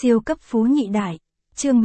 Siêu cấp phú nhị đại. Chương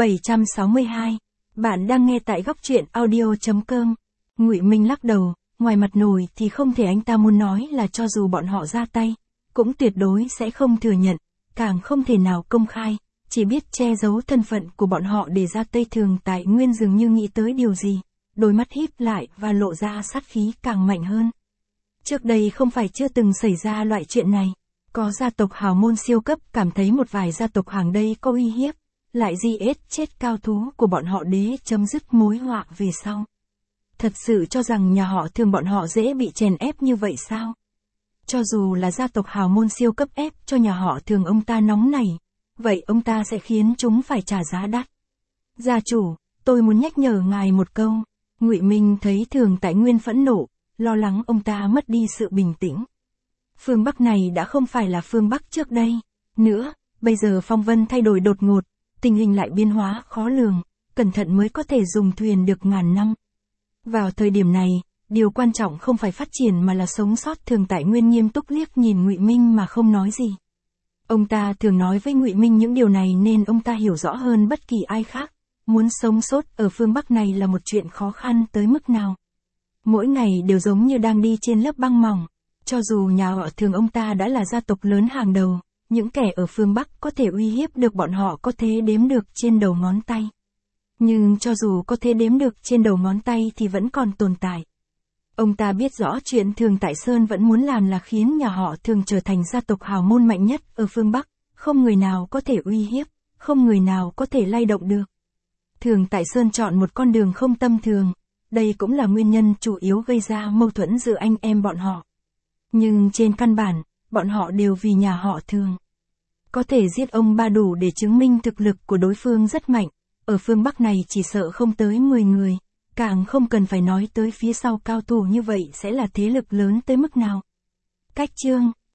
762. Bạn đang nghe tại góc truyện audio.com. Ngụy Minh lắc đầu, ngoài mặt nổi thì không thể anh ta muốn nói là cho dù bọn họ ra tay, cũng tuyệt đối sẽ không thừa nhận, càng không thể nào công khai, chỉ biết che giấu thân phận của bọn họ để ra tay. Thường Tại Nguyên dường như nghĩ tới điều gì, đôi mắt híp lại và lộ ra sát khí càng mạnh hơn. Trước đây không phải chưa từng xảy ra loại chuyện này. Có gia tộc hào môn siêu cấp cảm thấy một vài gia tộc hàng đây có uy hiếp, lại giết chết cao thú của bọn họ để chấm dứt mối họa về sau. Thật sự cho rằng nhà họ Thường bọn họ dễ bị chèn ép như vậy sao? Cho dù là gia tộc hào môn siêu cấp ép cho nhà họ Thường ông ta nóng nảy, vậy ông ta sẽ khiến chúng phải trả giá đắt. Gia chủ, tôi muốn nhắc nhở ngài một câu. Ngụy Minh thấy Thường Tại Nguyên phẫn nộ, lo lắng ông ta mất đi sự bình tĩnh. Phương Bắc này đã không phải là phương Bắc trước đây nữa, bây giờ phong vân thay đổi đột ngột, tình hình lại biến hóa khó lường, cẩn thận mới có thể dùng thuyền được ngàn năm. Vào thời điểm này, điều quan trọng không phải phát triển mà là sống sót. Thường Tại Nguyên nghiêm túc liếc nhìn Ngụy Minh mà không nói gì. Ông ta thường nói với Ngụy Minh những điều này nên ông ta hiểu rõ hơn bất kỳ ai khác, muốn sống sót ở phương Bắc này là một chuyện khó khăn tới mức nào. Mỗi ngày đều giống như đang đi trên lớp băng mỏng. Cho dù nhà họ Thường ông ta đã là gia tộc lớn hàng đầu, những kẻ ở phương Bắc có thể uy hiếp được bọn họ có thể đếm được trên đầu ngón tay. Nhưng cho dù có thể đếm được trên đầu ngón tay thì vẫn còn tồn tại. Ông ta biết rõ chuyện Thường Tại Sơn vẫn muốn làm là khiến nhà họ Thường trở thành gia tộc hào môn mạnh nhất ở phương Bắc, không người nào có thể uy hiếp, không người nào có thể lay động được. Thường Tại Sơn chọn một con đường không tầm thường, đây cũng là nguyên nhân chủ yếu gây ra mâu thuẫn giữa anh em bọn họ. Nhưng trên căn bản, bọn họ đều vì nhà họ Thường. Có thể giết ông ba đủ để chứng minh thực lực của đối phương rất mạnh, ở phương Bắc này chỉ sợ không tới 10 người, càng không cần phải nói tới phía sau cao thủ như vậy sẽ là thế lực lớn tới mức nào. Cách chương